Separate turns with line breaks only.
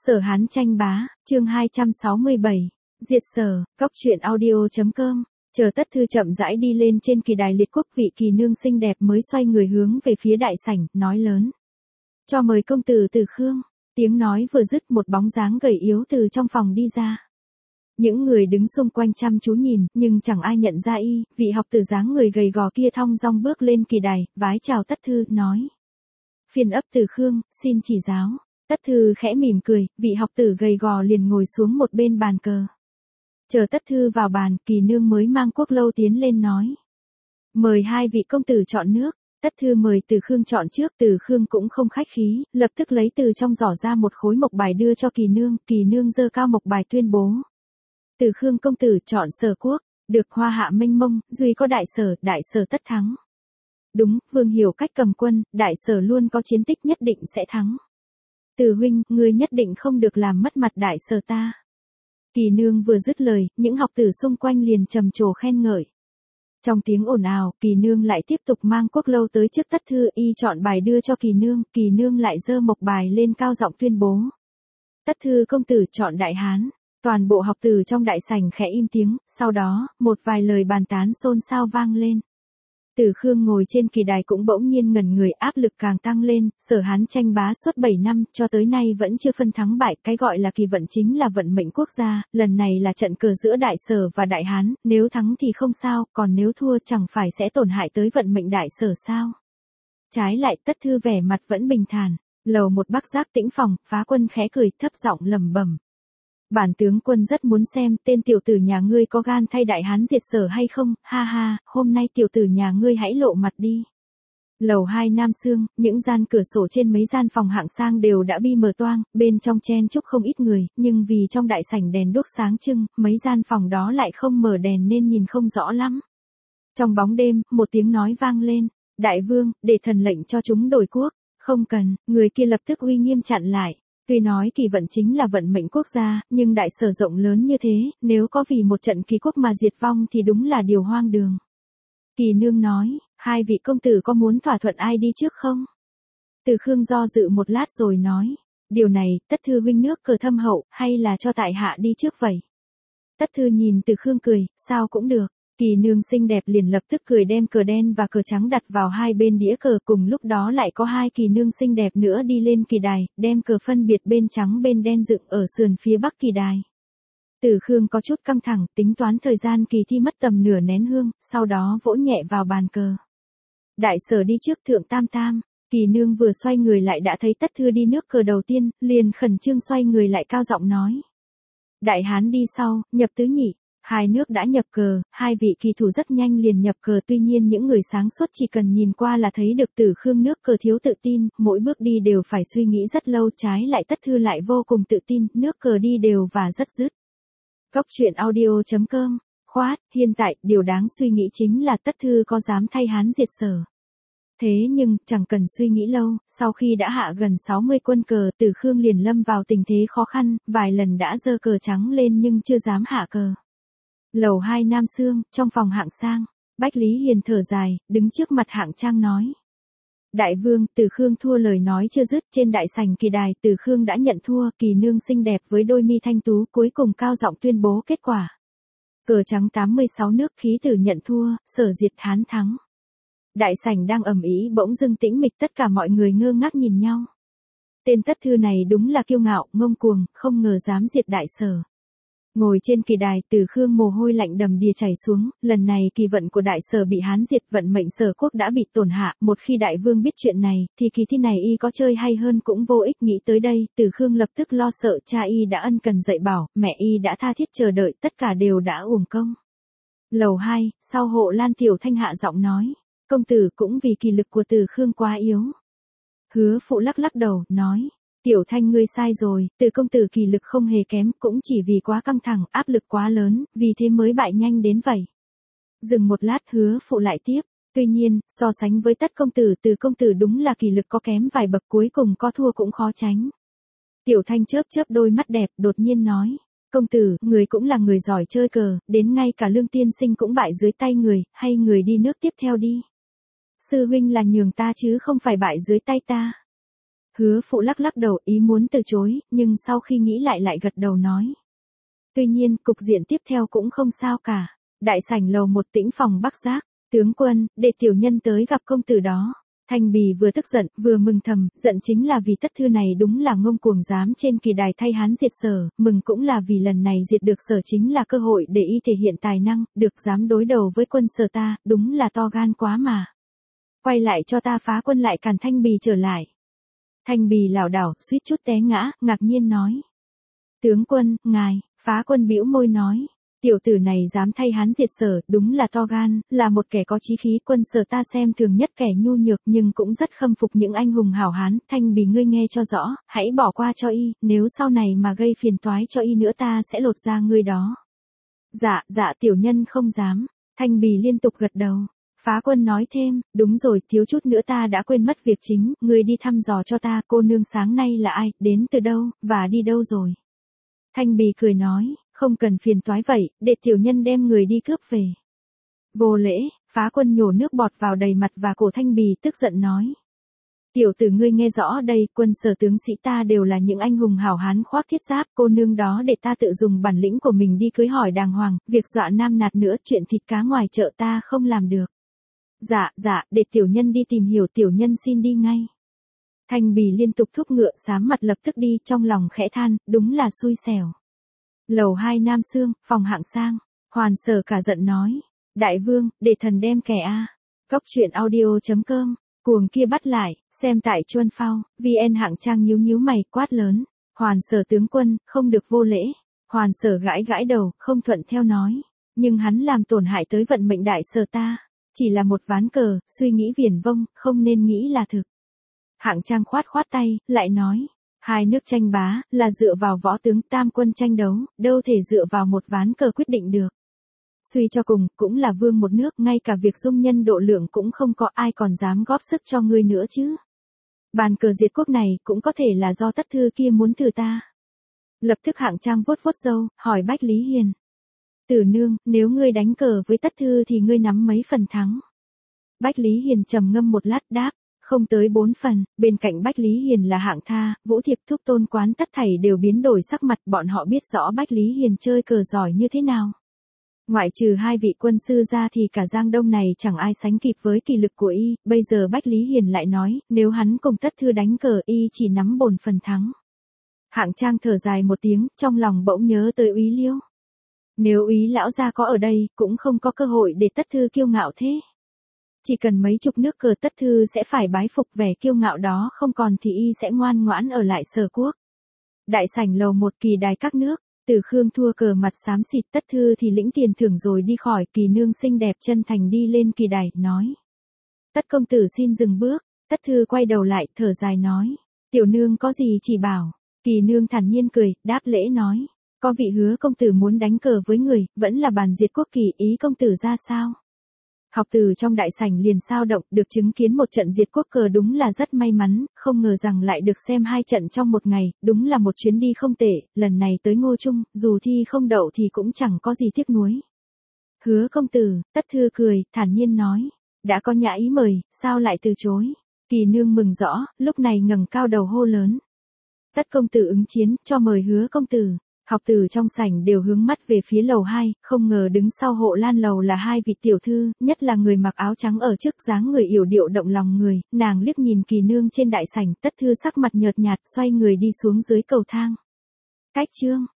Sở Hán tranh bá, chương 267, diệt sở, góc truyện audio.com. Chờ Tất Thư chậm rãi đi lên trên kỳ đài liệt quốc, vị kỳ nương xinh đẹp mới xoay người hướng về phía đại sảnh, nói lớn. Cho mời công tử Từ Khương. Tiếng nói vừa dứt, một bóng dáng gầy yếu từ trong phòng đi ra. Những người đứng xung quanh chăm chú nhìn, nhưng chẳng ai nhận ra y, vị học tử dáng người gầy gò kia thong dong bước lên kỳ đài, vái chào Tất Thư, nói. Phiền ấp Từ Khương, xin chỉ giáo. Tất Thư khẽ mỉm cười, vị học tử gầy gò liền ngồi xuống một bên bàn cờ. Chờ Tất Thư vào bàn, kỳ nương mới mang quốc lâu tiến lên nói. Mời hai vị công tử chọn nước. Tất Thư mời Từ Khương chọn trước, Từ Khương cũng không khách khí, lập tức lấy từ trong giỏ ra một khối mộc bài đưa cho kỳ nương giơ cao mộc bài tuyên bố. Từ Khương công tử chọn Sở quốc, được hoa hạ mênh mông, duy có đại sở tất thắng. Đúng, Vương hiểu cách cầm quân, đại sở luôn có chiến tích nhất định sẽ thắng. Từ huynh, ngươi nhất định không được làm mất mặt đại sở ta. Kỳ nương vừa dứt lời, những học tử xung quanh liền trầm trồ khen ngợi. Trong tiếng ồn ào, kỳ nương lại tiếp tục mang quốc lâu tới trước Tất Thư, y chọn bài đưa cho kỳ nương lại giơ mộc bài lên cao giọng tuyên bố. Tất Thư công tử chọn Đại Hán. Toàn bộ học tử trong đại sảnh khẽ im tiếng, sau đó, một vài lời bàn tán xôn xao vang lên. Từ Khương ngồi trên kỳ đài cũng bỗng nhiên ngẩn người, áp lực càng tăng lên, Sở Hán tranh bá suốt 7 năm, cho tới nay vẫn chưa phân thắng bại, cái gọi là kỳ vận chính là vận mệnh quốc gia, lần này là trận cờ giữa đại sở và đại Hán, nếu thắng thì không sao, còn nếu thua chẳng phải sẽ tổn hại tới vận mệnh đại sở sao. Trái lại Tất Thư vẻ mặt vẫn bình thản, lầu một Bắc Giác Tĩnh phòng, Phá Quân khẽ cười, thấp giọng lẩm bẩm. Bản tướng quân rất muốn xem tên tiểu tử nhà ngươi có gan thay đại Hán diệt sở hay không, ha ha, hôm nay tiểu tử nhà ngươi hãy lộ mặt đi. Lầu 2 Nam Sương, những gian cửa sổ trên mấy gian phòng hạng sang đều đã bi mờ toang, bên trong chen chúc không ít người, nhưng vì trong đại sảnh đèn đuốc sáng trưng, mấy gian phòng đó lại không mở đèn nên nhìn không rõ lắm. Trong bóng đêm, một tiếng nói vang lên, đại vương, để thần lệnh cho chúng đổi quốc, không cần, người kia lập tức uy nghiêm chặn lại. Tuy nói kỳ vận chính là vận mệnh quốc gia, nhưng đại sở rộng lớn như thế, nếu có vì một trận kỳ quốc mà diệt vong thì đúng là điều hoang đường. Kỳ nương nói, hai vị công tử có muốn thỏa thuận ai đi trước không? Từ Khương do dự một lát rồi nói, điều này, Tất Thư huynh nước cờ thâm hậu, hay là cho tại hạ đi trước vậy? Tất Thư nhìn Từ Khương cười, sao cũng được. Kỳ nương xinh đẹp liền lập tức cười, đem cờ đen và cờ trắng đặt vào hai bên đĩa cờ, cùng lúc đó lại có hai kỳ nương xinh đẹp nữa đi lên kỳ đài, đem cờ phân biệt bên trắng bên đen dựng ở sườn phía bắc kỳ đài. Từ Khương có chút căng thẳng, tính toán thời gian kỳ thi mất tầm nửa nén hương, sau đó vỗ nhẹ vào bàn cờ. Đại sở đi trước thượng tam tam, kỳ nương vừa xoay người lại đã thấy Tất Thư đi nước cờ đầu tiên, liền khẩn trương xoay người lại cao giọng nói. Đại Hán đi sau, nhập tứ nhị. Hai nước đã nhập cờ, hai vị kỳ thủ rất nhanh liền nhập cờ, tuy nhiên những người sáng suốt chỉ cần nhìn qua là thấy được Từ Khương nước cờ thiếu tự tin, mỗi bước đi đều phải suy nghĩ rất lâu, trái lại Tất Thư lại vô cùng tự tin, nước cờ đi đều và rất dứt. Góc truyện audio.com, khoát, hiện tại, điều đáng suy nghĩ chính là Tất Thư có dám thay Hán diệt sở. Thế nhưng, chẳng cần suy nghĩ lâu, sau khi đã hạ gần 60 quân cờ, Từ Khương liền lâm vào tình thế khó khăn, vài lần đã giơ cờ trắng lên nhưng chưa dám hạ cờ. Lầu 2 Nam Sương, trong phòng hạng sang, Bách Lý Hiền thở dài, đứng trước mặt hạng trang nói. Đại vương, Từ Khương thua, lời nói chưa dứt, trên đại sảnh kỳ đài, Từ Khương đã nhận thua, kỳ nương xinh đẹp với đôi mi thanh tú cuối cùng cao giọng tuyên bố kết quả. Cờ trắng 86 nước khí tử nhận thua, sở diệt Hán thắng. Đại sảnh đang ầm ĩ bỗng dưng tĩnh mịch, tất cả mọi người ngơ ngác nhìn nhau. Tên Tất Thư này đúng là kiêu ngạo, ngông cuồng, không ngờ dám diệt đại sở. Ngồi trên kỳ đài, Từ Khương mồ hôi lạnh đầm đìa chảy xuống, lần này kỳ vận của đại sở bị Hán diệt, vận mệnh sở quốc đã bị tổn hạ, một khi đại vương biết chuyện này, thì kỳ thi này y có chơi hay hơn cũng vô ích, nghĩ tới đây, Từ Khương lập tức lo sợ, cha y đã ân cần dạy bảo, mẹ y đã tha thiết chờ đợi, tất cả đều đã uổng công. Lầu 2, sau hộ Lan Tiểu Thanh hạ giọng nói, công tử cũng vì kỳ lực của Từ Khương quá yếu. Hứa phụ lắc lắc đầu, nói. Tiểu Thanh ngươi sai rồi, Từ công tử kỳ lực không hề kém, cũng chỉ vì quá căng thẳng, áp lực quá lớn, vì thế mới bại nhanh đến vậy. Dừng một lát Hứa phụ lại tiếp, tuy nhiên, so sánh với Tất công tử, Từ công tử đúng là kỳ lực có kém vài bậc, cuối cùng có thua cũng khó tránh. Tiểu Thanh chớp chớp đôi mắt đẹp, đột nhiên nói, công tử, người cũng là người giỏi chơi cờ, đến ngay cả Lương tiên sinh cũng bại dưới tay người, hay người đi nước tiếp theo đi. Sư huynh là nhường ta chứ không phải bại dưới tay ta. Hứa phụ lắc lắc đầu ý muốn từ chối, nhưng sau khi nghĩ lại gật đầu nói. Tuy nhiên, cục diện tiếp theo cũng không sao cả. Đại sảnh lầu một tĩnh phòng Bắc Giác, tướng quân, để tiểu nhân tới gặp công tử đó. Thanh Bì vừa tức giận, vừa mừng thầm, giận chính là vì tất thư này đúng là ngông cuồng dám trên kỳ đài thay Hán diệt Sở, mừng cũng là vì lần này diệt được Sở chính là cơ hội để y thể hiện tài năng, được dám đối đầu với quân Sở ta, đúng là to gan quá mà. Quay lại cho ta phá quân lại càn Thanh Bì trở lại. Thanh Bì lảo đảo, suýt chút té ngã, ngạc nhiên nói. Tướng quân, ngài, phá quân bĩu môi nói. Tiểu tử này dám thay Hán diệt Sở, đúng là to gan, là một kẻ có chí khí. Quân Sở ta xem thường nhất kẻ nhu nhược nhưng cũng rất khâm phục những anh hùng hảo hán. Thanh Bì ngươi nghe cho rõ, hãy bỏ qua cho y, nếu sau này mà gây phiền toái cho y nữa ta sẽ lột da ngươi đó. Dạ tiểu nhân không dám. Thanh Bì liên tục gật đầu. Phá quân nói thêm, đúng rồi, thiếu chút nữa ta đã quên mất việc chính, ngươi đi thăm dò cho ta cô nương sáng nay là ai, đến từ đâu, và đi đâu rồi. Thanh Bì cười nói, không cần phiền toái vậy, để tiểu nhân đem người đi cướp về. Vô lễ, phá quân nhổ nước bọt vào đầy mặt và cổ Thanh Bì tức giận nói. Tiểu tử ngươi nghe rõ đây, quân Sở tướng sĩ ta đều là những anh hùng hảo hán khoác thiết giáp, cô nương đó để ta tự dùng bản lĩnh của mình đi cưới hỏi đàng hoàng, việc dọa nam nạt nữa chuyện thịt cá ngoài chợ ta không làm được. Dạ, để tiểu nhân đi tìm hiểu tiểu nhân xin đi ngay. Thanh Bì liên tục thúc ngựa sám mặt lập tức đi trong lòng khẽ than, đúng là xui xẻo. Lầu 2 Nam Sương, phòng hạng sang, Hoàn Sở cả giận nói. Đại vương, để thần đem kẻ a. Cóc truyện audio.com, cuồng kia bắt lại, xem tại Chuân Phao, VN hạng trang nhíu mày quát lớn. Hoàn Sở tướng quân, không được vô lễ. Hoàn Sở gãi đầu, không thuận theo nói. Nhưng hắn làm tổn hại tới vận mệnh đại Sở ta. Chỉ là một ván cờ, suy nghĩ viển vông, không nên nghĩ là thực. Hạng trang khoát tay, lại nói. Hai nước tranh bá, là dựa vào võ tướng tam quân tranh đấu, đâu thể dựa vào một ván cờ quyết định được. Suy cho cùng, cũng là vương một nước, ngay cả việc dung nhân độ lượng cũng không có ai còn dám góp sức cho ngươi nữa chứ. Bàn cờ diệt quốc này cũng có thể là do tất thư kia muốn thử ta. Lập tức hạng trang vuốt râu, hỏi Bách Lý Hiền. Tử nương, nếu ngươi đánh cờ với tất thư thì ngươi nắm mấy phần thắng? Bách Lý Hiền trầm ngâm một lát đáp. Không tới 4 phần, bên cạnh Bách Lý Hiền là Hạng Tha, Vũ Thiệp Thúc Tôn Quán tất thảy đều biến đổi sắc mặt, bọn họ biết rõ Bách Lý Hiền chơi cờ giỏi như thế nào. Ngoại trừ hai vị quân sư ra thì cả Giang Đông này chẳng ai sánh kịp với kỳ lực của y, bây giờ Bách Lý Hiền lại nói, nếu hắn cùng tất thư đánh cờ y chỉ nắm bổn phần thắng. Hạng Trang thở dài một tiếng, trong lòng bỗng nhớ tới Úy Liêu. Nếu Úy lão gia có ở đây, cũng không có cơ hội để tất thư kiêu ngạo thế. Chỉ cần mấy chục nước cờ tất thư sẽ phải bái phục vẻ kiêu ngạo đó không còn thì y sẽ ngoan ngoãn ở lại Sở quốc. Đại sảnh lầu một kỳ đài các nước, Từ Khương thua cờ mặt xám xịt tất thư thì lĩnh tiền thưởng rồi đi khỏi kỳ nương xinh đẹp chân thành đi lên kỳ đài, nói. Tất công tử xin dừng bước, tất thư quay đầu lại thở dài nói. Tiểu nương có gì chỉ bảo, kỳ nương thản nhiên cười, đáp lễ nói. Có vị Hứa công tử muốn đánh cờ với người, vẫn là bàn diệt quốc kỳ ý công tử ra sao? Học từ trong đại sảnh liền sao động, được chứng kiến một trận diệt quốc cờ đúng là rất may mắn, không ngờ rằng lại được xem 2 trận trong một ngày, đúng là một chuyến đi không tệ, lần này tới Ngô Trung, dù thi không đậu thì cũng chẳng có gì tiếc nuối. Hứa công tử, tất thư cười, thản nhiên nói, đã có nhã ý mời, sao lại từ chối? Kỳ nương mừng rõ, lúc này ngẩng cao đầu hô lớn. Tất công tử ứng chiến, cho mời Hứa công tử. Học từ trong sảnh đều hướng mắt về phía lầu 2, không ngờ đứng sau hộ lan lầu là hai vị tiểu thư, nhất là người mặc áo trắng ở trước dáng người yểu điệu động lòng người, nàng liếc nhìn kỳ nương trên đại sảnh, tất thư sắc mặt nhợt nhạt xoay người đi xuống dưới cầu thang. Cách chương